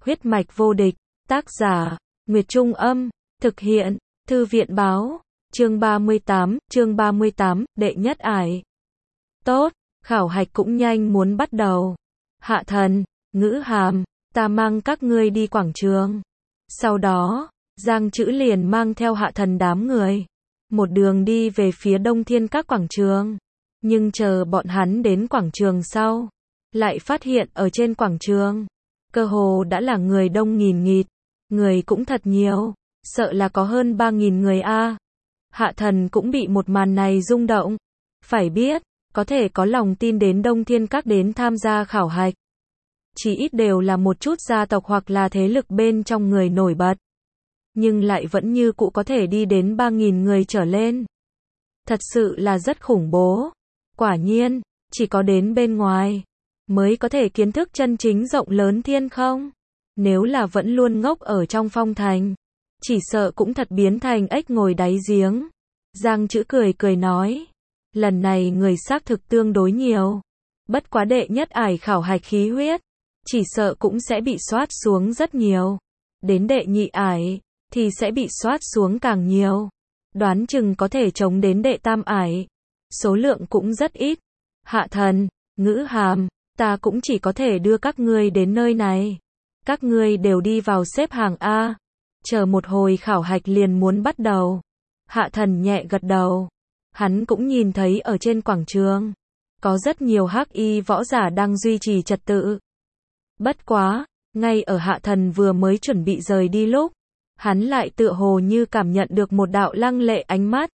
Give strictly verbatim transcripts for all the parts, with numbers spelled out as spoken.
Huyết mạch vô địch, tác giả, Nguyệt Trung Âm, thực hiện, Thư viện báo, chương ba mươi tám, chương ba mươi tám, đệ nhất ải. Tốt, khảo hạch cũng nhanh muốn bắt đầu. Hạ Thần, Ngữ Hàm, ta mang các ngươi đi quảng trường. Sau đó, Giang Trữ liền mang theo Hạ Thần đám người, một đường đi về phía Đông Thiên Các quảng trường. Nhưng chờ bọn hắn đến quảng trường sau, lại phát hiện ở trên quảng trường, cơ hồ đã là người đông nghìn nghịt, người cũng thật nhiều, sợ là có hơn ba nghìn người a. Hạ Thần cũng bị một màn này rung động. Phải biết, có thể có lòng tin đến Đông Thiên Các đến tham gia khảo hạch, chỉ ít đều là một chút gia tộc hoặc là thế lực bên trong người nổi bật. Nhưng lại vẫn như cũ có thể đi đến ba nghìn người trở lên. Thật sự là rất khủng bố. Quả nhiên, chỉ có đến bên ngoài mới có thể kiến thức chân chính rộng lớn thiên không. Nếu là vẫn luôn ngốc ở trong phong thành, chỉ sợ cũng thật biến thành ếch ngồi đáy giếng. Giang Trữ cười cười nói, lần này người xác thực tương đối nhiều. Bất quá đệ nhất ải khảo hạch khí huyết, chỉ sợ cũng sẽ bị soát xuống rất nhiều. Đến đệ nhị ải, thì sẽ bị soát xuống càng nhiều. Đoán chừng có thể chống đến đệ tam ải. Số lượng cũng rất ít. Hạ Thần, Ngữ Hàm, ta cũng chỉ có thể đưa các ngươi đến nơi này. Các ngươi đều đi vào xếp hàng A. Chờ một hồi khảo hạch liền muốn bắt đầu. Hạ Thần nhẹ gật đầu. Hắn cũng nhìn thấy ở trên quảng trường, có rất nhiều hắc y võ giả đang duy trì trật tự. Bất quá, ngay ở Hạ Thần vừa mới chuẩn bị rời đi lúc, hắn lại tựa hồ như cảm nhận được một đạo lăng lệ ánh mắt.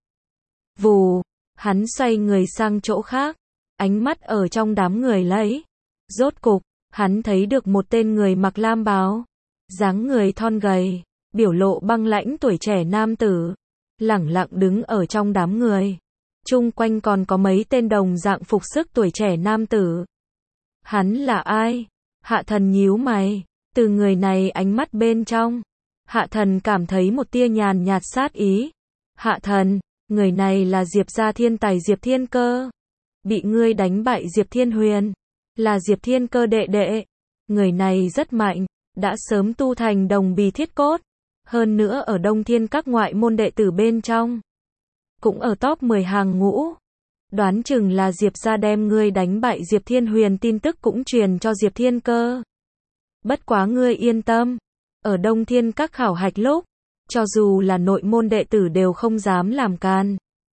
Vù, hắn xoay người sang chỗ khác, ánh mắt ở trong đám người lấy. Rốt cục, hắn thấy được một tên người mặc lam bào, dáng người thon gầy, biểu lộ băng lãnh tuổi trẻ nam tử, lẳng lặng đứng ở trong đám người. Chung quanh còn có mấy tên đồng dạng phục sức tuổi trẻ nam tử. Hắn là ai? Hạ Thần nhíu mày, từ người này ánh mắt bên trong, Hạ Thần cảm thấy một tia nhàn nhạt sát ý. Hạ Thần, người này là Diệp gia thiên tài Diệp Thiên Cơ. Bị ngươi đánh bại Diệp Thiên Huyền, là Diệp Thiên Cơ đệ đệ. Người này rất mạnh, đã sớm tu thành đồng bì thiết cốt. Hơn nữa ở Đông Thiên Các ngoại môn đệ tử bên trong, cũng ở top mười hàng ngũ. Đoán chừng là Diệp gia đem ngươi đánh bại Diệp Thiên Huyền tin tức cũng truyền cho Diệp Thiên Cơ. Bất quá ngươi yên tâm, ở Đông Thiên Các khảo hạch lúc, cho dù là nội môn đệ tử đều không dám làm can.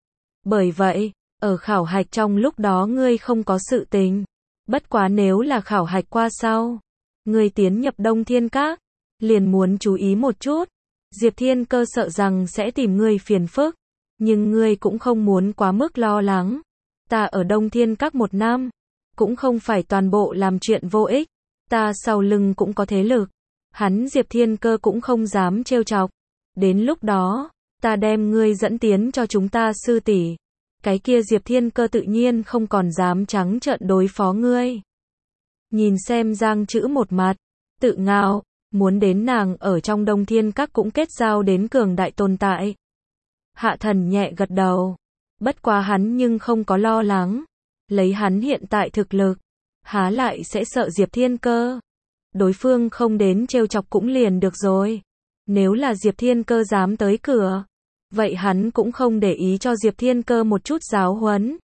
Bởi vậy, ở khảo hạch trong lúc đó ngươi không có sự tình. Bất quá nếu là khảo hạch qua sau, ngươi tiến nhập Đông Thiên Các, liền muốn chú ý một chút. Diệp Thiên Cơ sợ rằng sẽ tìm ngươi phiền phức, nhưng ngươi cũng không muốn quá mức lo lắng. Ta ở Đông Thiên Các một năm, cũng không phải toàn bộ làm chuyện vô ích. Ta sau lưng cũng có thế lực. Hắn Diệp Thiên Cơ cũng không dám trêu chọc. Đến lúc đó, ta đem ngươi dẫn tiến cho chúng ta sư tỷ. Cái kia Diệp Thiên Cơ tự nhiên không còn dám trắng trợn đối phó ngươi. Nhìn xem Giang Trữ một mặt, tự ngạo, muốn đến nàng ở trong Đông Thiên Các cũng kết giao đến cường đại tồn tại. Hạ Thần nhẹ gật đầu. Bất quá hắn nhưng không có lo lắng. Lấy hắn hiện tại thực lực, há lại sẽ sợ Diệp Thiên Cơ. Đối phương không đến trêu chọc cũng liền được rồi. Nếu là Diệp Thiên Cơ dám tới cửa, vậy hắn cũng không để ý cho Diệp Thiên Cơ một chút giáo huấn.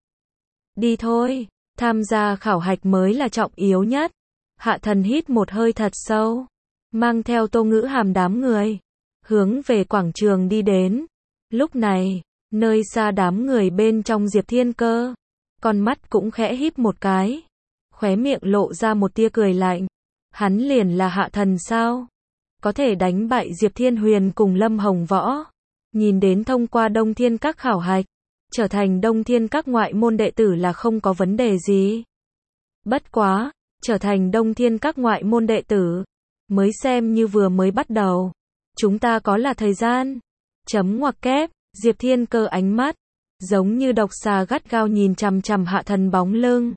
Đi thôi, tham gia khảo hạch mới là trọng yếu nhất. Hạ Thần hít một hơi thật sâu, mang theo Tô Ngữ Hàm đám người, hướng về quảng trường đi đến. Lúc này, nơi xa đám người bên trong Diệp Thiên Cơ, con mắt cũng khẽ híp một cái, khóe miệng lộ ra một tia cười lạnh. Hắn liền là Hạ Thần sao? Có thể đánh bại Diệp Thiên Huyền cùng Lâm Hồng Võ. Nhìn đến thông qua Đông Thiên Các khảo hạch, trở thành Đông Thiên Các ngoại môn đệ tử là không có vấn đề gì. Bất quá, trở thành Đông Thiên Các ngoại môn đệ tử, mới xem như vừa mới bắt đầu. Chúng ta có là thời gian. Chấm ngoặc kép, Diệp Thiên Cơ ánh mắt, giống như độc xà gắt gao nhìn chằm chằm Hạ Thần bóng lưng.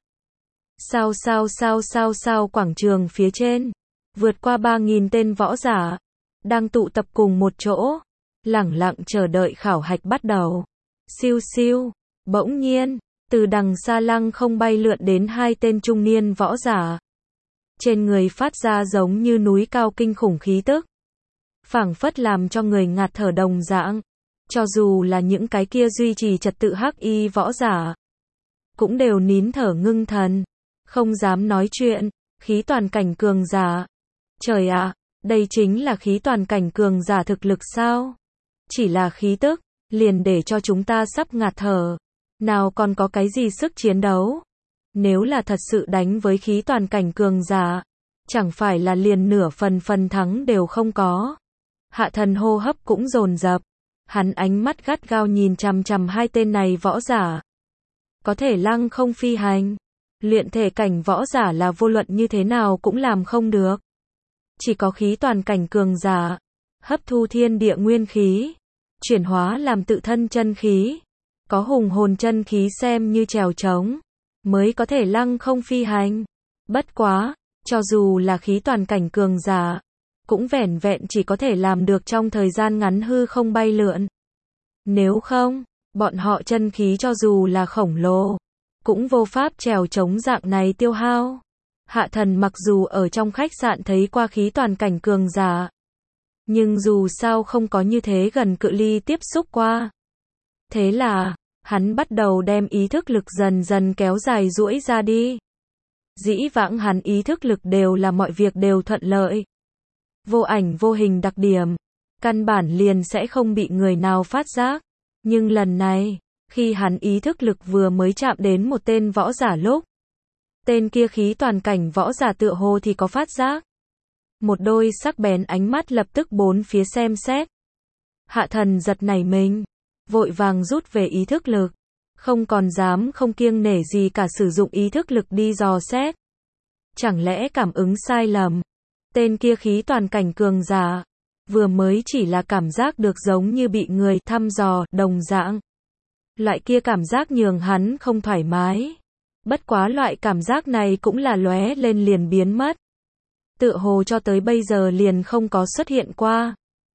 Sao sao sao sao sao quảng trường phía trên, vượt qua ba nghìn tên võ giả, đang tụ tập cùng một chỗ, lẳng lặng chờ đợi khảo hạch bắt đầu. Siêu siêu, bỗng nhiên, từ đằng xa lăng không bay lượn đến hai tên trung niên võ giả. trên người phát ra giống như núi cao kinh khủng khí tức, phảng phất làm cho người ngạt thở đồng dạng. Cho dù là những cái kia duy trì trật tự hắc y võ giả, cũng đều nín thở ngưng thần, không dám nói chuyện. Khí toàn cảnh cường giả. Trời ạ, đây chính là khí toàn cảnh cường giả thực lực sao? Chỉ là khí tức, liền để cho chúng ta sắp ngạt thở. Nào còn có cái gì sức chiến đấu? Nếu là thật sự đánh với khí toàn cảnh cường giả, chẳng phải là liền nửa phần phần thắng đều không có. Hạ Thần hô hấp cũng dồn dập, hắn ánh mắt gắt gao nhìn chằm chằm hai tên này võ giả. Có thể lăng không phi hành, luyện thể cảnh võ giả là vô luận như thế nào cũng làm không được. Chỉ có khí toàn cảnh cường giả, hấp thu thiên địa nguyên khí, chuyển hóa làm tự thân chân khí, có hùng hồn chân khí xem như chèo trống, mới có thể lăng không phi hành. Bất quá, cho dù là khí toàn cảnh cường giả, cũng vẻn vẹn chỉ có thể làm được trong thời gian ngắn hư không bay lượn. Nếu không, bọn họ chân khí cho dù là khổng lồ, cũng vô pháp trèo chống dạng này tiêu hao. Hạ Thần mặc dù ở trong khách sạn thấy qua khí toàn cảnh cường giả, nhưng dù sao không có như thế gần cự ly tiếp xúc qua. Thế là, hắn bắt đầu đem ý thức lực dần dần kéo dài duỗi ra đi. Dĩ vãng hắn ý thức lực đều là mọi việc đều thuận lợi, vô ảnh vô hình đặc điểm, căn bản liền sẽ không bị người nào phát giác. Nhưng lần này, khi hắn ý thức lực vừa mới chạm đến một tên võ giả lúc, tên kia khí toàn cảnh võ giả tựa hồ thì có phát giác. Một đôi sắc bén ánh mắt lập tức bốn phía xem xét. Hạ Thần giật nảy mình, vội vàng rút về ý thức lực, không còn dám không kiêng nể gì cả sử dụng ý thức lực đi dò xét. Chẳng lẽ cảm ứng sai lầm? Tên kia khí toàn cảnh cường giả, vừa mới chỉ là cảm giác được giống như bị người thăm dò, đồng dạng. Loại kia cảm giác nhường hắn không thoải mái. Bất quá loại cảm giác này cũng là lóe lên liền biến mất. Tựa hồ cho tới bây giờ liền không có xuất hiện qua.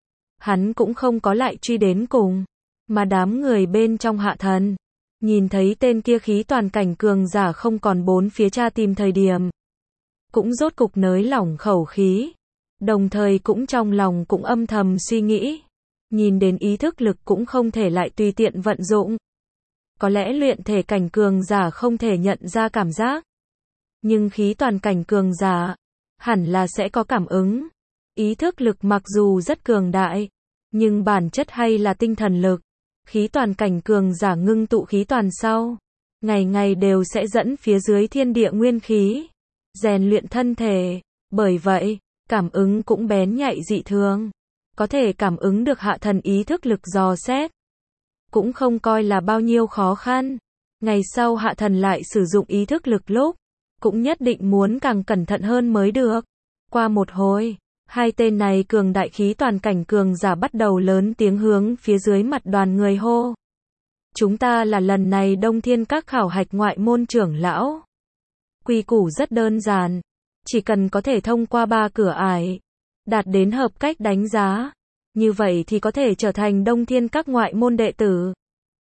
Hắn cũng không có lại truy đến cùng. Mà đám người bên trong Hạ Thần, nhìn thấy tên kia khí toàn cảnh cường giả không còn bốn phía tra tìm thời điểm, cũng rốt cục nới lỏng khẩu khí. Đồng thời cũng trong lòng cũng âm thầm suy nghĩ. Nhìn đến ý thức lực cũng không thể lại tùy tiện vận dụng. Có lẽ luyện thể cảnh cường giả không thể nhận ra cảm giác. Nhưng khí toàn cảnh cường giả, hẳn là sẽ có cảm ứng. Ý thức lực mặc dù rất cường đại, nhưng bản chất hay là tinh thần lực. Khí toàn cảnh cường giả ngưng tụ khí toàn sau, ngày ngày đều sẽ dẫn phía dưới thiên địa nguyên khí, rèn luyện thân thể. Bởi vậy, cảm ứng cũng bén nhạy dị thường. Có thể cảm ứng được Hạ Thần ý thức lực dò xét, cũng không coi là bao nhiêu khó khăn. Ngày sau Hạ Thần lại sử dụng ý thức lực lúc, cũng nhất định muốn càng cẩn thận hơn mới được. Qua một hồi, hai tên này cường đại khí toàn cảnh cường giả bắt đầu lớn tiếng hướng phía dưới mặt đoàn người hô. Chúng ta là lần này Đông Thiên Các khảo hạch ngoại môn trưởng lão. Quy củ rất đơn giản, chỉ cần có thể thông qua ba cửa ải, đạt đến hợp cách đánh giá, như vậy thì có thể trở thành Đông Thiên Các ngoại môn đệ tử.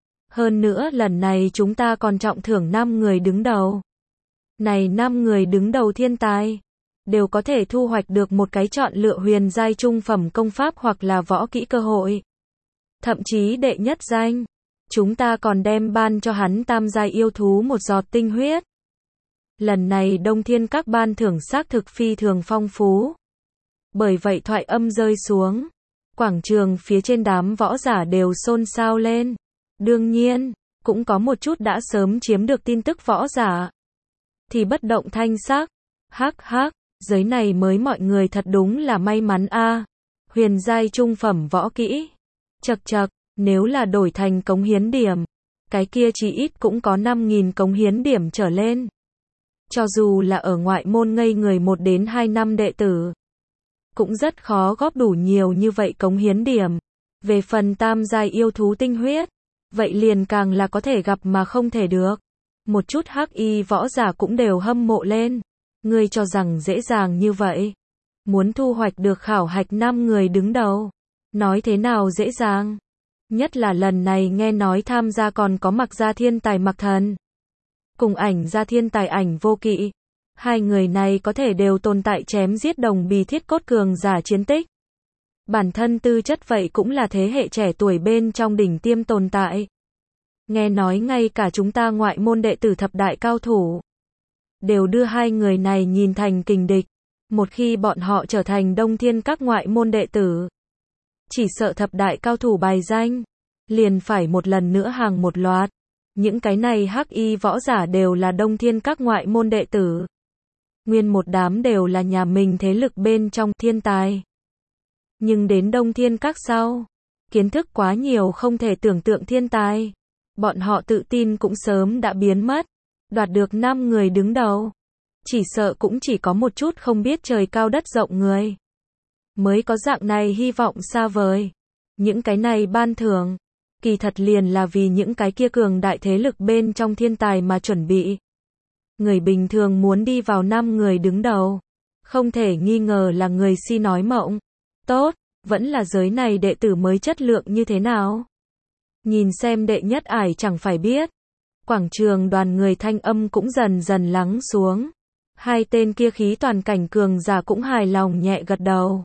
Hơn nữa lần này chúng ta còn trọng thưởng năm người đứng đầu. Này năm người đứng đầu thiên tài, đều có thể thu hoạch được một cái chọn lựa huyền giai trung phẩm công pháp hoặc là võ kỹ cơ hội. Thậm chí đệ nhất danh, chúng ta còn đem ban cho hắn tam giai yêu thú một giọt tinh huyết. Lần này Đông Thiên Các ban thưởng xác thực phi thường phong phú. Bởi vậy thoại âm rơi xuống, quảng trường phía trên đám võ giả đều xôn xao lên. Đương nhiên, cũng có một chút đã sớm chiếm được tin tức võ giả, thì bất động thanh sắc. Hắc hắc, giới này mới mọi người thật đúng là may mắn a. Huyền giai trung phẩm võ kỹ. Chậc chậc, nếu là đổi thành cống hiến điểm, cái kia chỉ ít cũng có năm nghìn cống hiến điểm trở lên. Cho dù là ở ngoại môn ngây người một đến hai năm đệ tử, cũng rất khó góp đủ nhiều như vậy cống hiến điểm. Về phần tam giai yêu thú tinh huyết, vậy liền càng là có thể gặp mà không thể được. Một chút hắc y võ giả cũng đều hâm mộ lên. Ngươi cho rằng dễ dàng như vậy? Muốn thu hoạch được khảo hạch năm người đứng đầu, nói thế nào dễ dàng? Nhất là lần này nghe nói tham gia còn có Mặc Gia thiên tài Mặc Thần, cùng Ảnh Gia thiên tài Ảnh Vô Kỵ. Hai người này có thể đều tồn tại chém giết đồng bì thiết cốt cường giả chiến tích. Bản thân tư chất vậy cũng là thế hệ trẻ tuổi bên trong đỉnh tiêm tồn tại. Nghe nói ngay cả chúng ta ngoại môn đệ tử thập đại cao thủ đều đưa hai người này nhìn thành kình địch. Một khi bọn họ trở thành Đông Thiên các ngoại môn đệ tử, chỉ sợ thập đại cao thủ bài danh, liền phải một lần nữa hàng một loạt. Những cái này hắc y võ giả đều là Đông Thiên các ngoại môn đệ tử. Nguyên một đám đều là nhà mình thế lực bên trong thiên tài. Nhưng đến Đông Thiên các sau, kiến thức quá nhiều không thể tưởng tượng thiên tài. Bọn họ tự tin cũng sớm đã biến mất. Đoạt được năm người đứng đầu. Chỉ sợ cũng chỉ có một chút không biết trời cao đất rộng người. Mới có dạng này hy vọng xa vời. Những cái này ban thưởng, kỳ thật liền là vì những cái kia cường đại thế lực bên trong thiên tài mà chuẩn bị. Người bình thường muốn đi vào năm người đứng đầu, không thể nghi ngờ là người si nói mộng. Tốt, vẫn là giới này đệ tử mới chất lượng như thế nào? Nhìn xem đệ nhất ải chẳng phải biết. Quảng trường đoàn người thanh âm cũng dần dần lắng xuống. Hai tên kia khí toàn cảnh cường giả cũng hài lòng nhẹ gật đầu.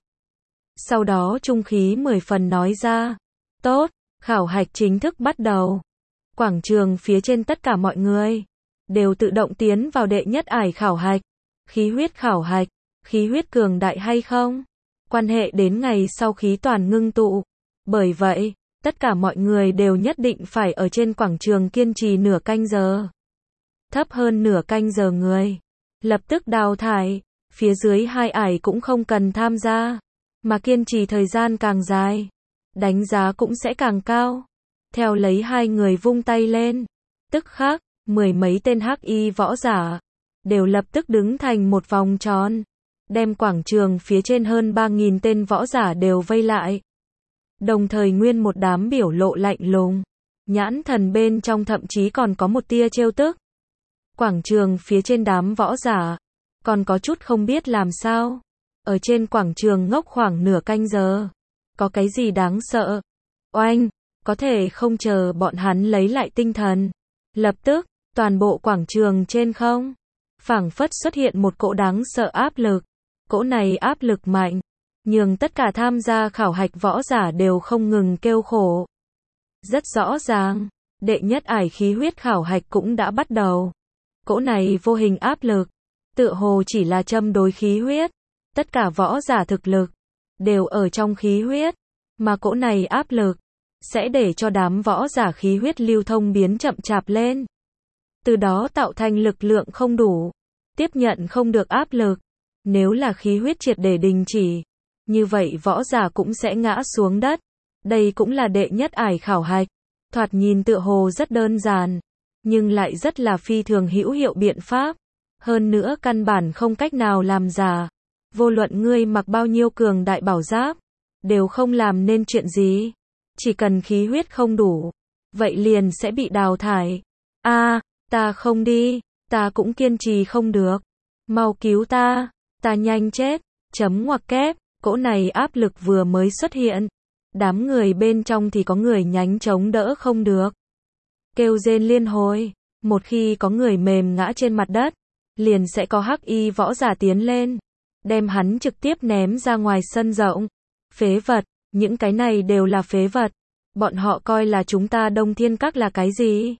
Sau đó trung khí mười phần nói ra. Tốt, khảo hạch chính thức bắt đầu. Quảng trường phía trên tất cả mọi người đều tự động tiến vào đệ nhất ải khảo hạch. Khí huyết khảo hạch, khí huyết cường đại hay không? Quan hệ đến ngày sau khí toàn ngưng tụ. Bởi vậy, tất cả mọi người đều nhất định phải ở trên quảng trường kiên trì nửa canh giờ. Thấp hơn nửa canh giờ người lập tức đào thải, phía dưới hai ải cũng không cần tham gia, mà kiên trì thời gian càng dài, đánh giá cũng sẽ càng cao. Theo lấy hai người vung tay lên, tức khắc, mười mấy tên hắc y võ giả đều lập tức đứng thành một vòng tròn, đem quảng trường phía trên hơn ba nghìn tên võ giả đều vây lại. Đồng thời nguyên một đám biểu lộ lạnh lùng, nhãn thần bên trong thậm chí còn có một tia trêu tức. Quảng trường phía trên đám võ giả còn có chút không biết làm sao. Ở trên quảng trường ngốc khoảng nửa canh giờ, có cái gì đáng sợ? Oanh, có thể không chờ bọn hắn lấy lại tinh thần. Lập tức, toàn bộ quảng trường trên không, phảng phất xuất hiện một cỗ đáng sợ áp lực. Cỗ này áp lực mạnh, nhường tất cả tham gia khảo hạch võ giả đều không ngừng kêu khổ. Rất rõ ràng, đệ nhất ải khí huyết khảo hạch cũng đã bắt đầu. Cỗ này vô hình áp lực, tựa hồ chỉ là châm đối khí huyết. Tất cả võ giả thực lực đều ở trong khí huyết, mà cỗ này áp lực sẽ để cho đám võ giả khí huyết lưu thông biến chậm chạp lên. Từ đó tạo thành lực lượng không đủ, tiếp nhận không được áp lực. Nếu là khí huyết triệt để đình chỉ, như vậy võ giả cũng sẽ ngã xuống đất. Đây cũng là đệ nhất ải khảo hạch, thoạt nhìn tựa hồ rất đơn giản, nhưng lại rất là phi thường hữu hiệu biện pháp. Hơn nữa căn bản không cách nào làm giả. Vô luận ngươi mặc bao nhiêu cường đại bảo giáp, đều không làm nên chuyện gì. Chỉ cần khí huyết không đủ, vậy liền sẽ bị đào thải. A, à, ta không đi, ta cũng kiên trì không được. Mau cứu ta, ta nhanh chết. Chấm ngoặc kép, cỗ này áp lực vừa mới xuất hiện. Đám người bên trong thì có người nhánh chống đỡ không được. Kêu rên liên hồi, một khi có người mềm ngã trên mặt đất, liền sẽ có hắc y võ giả tiến lên, đem hắn trực tiếp ném ra ngoài sân rộng. Phế vật, những cái này đều là phế vật. Bọn họ coi là chúng ta Đông Thiên Các là cái gì?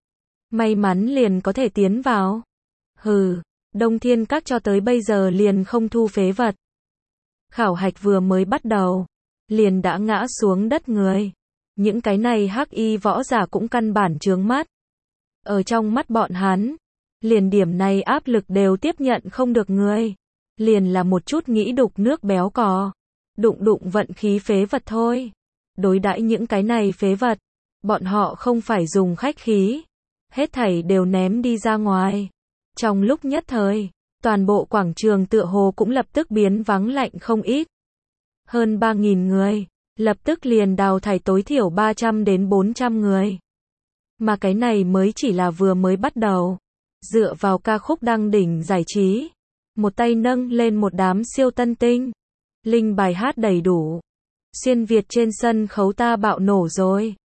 May mắn liền có thể tiến vào. Hừ, Đông Thiên Các cho tới bây giờ liền không thu phế vật. Khảo hạch vừa mới bắt đầu, liền đã ngã xuống đất người. Những cái này hắc y võ giả cũng căn bản chướng mắt. Ở trong mắt bọn hắn, liền điểm này áp lực đều tiếp nhận không được người. Liền là một chút nghĩ đục nước béo cò. Đụng đụng vận khí phế vật thôi. Đối đãi những cái này phế vật, bọn họ không phải dùng khách khí. Hết thảy đều ném đi ra ngoài. Trong lúc nhất thời, toàn bộ quảng trường tựa hồ cũng lập tức biến vắng lạnh không ít. Hơn ba nghìn người, lập tức liền đào thải tối thiểu ba trăm đến bốn trăm người. Mà cái này mới chỉ là vừa mới bắt đầu. Dựa vào ca khúc đăng đỉnh giải trí, một tay nâng lên một đám siêu tân tinh. Linh bài hát đầy đủ. Xuyên Việt trên sân khấu ta bạo nổ rồi.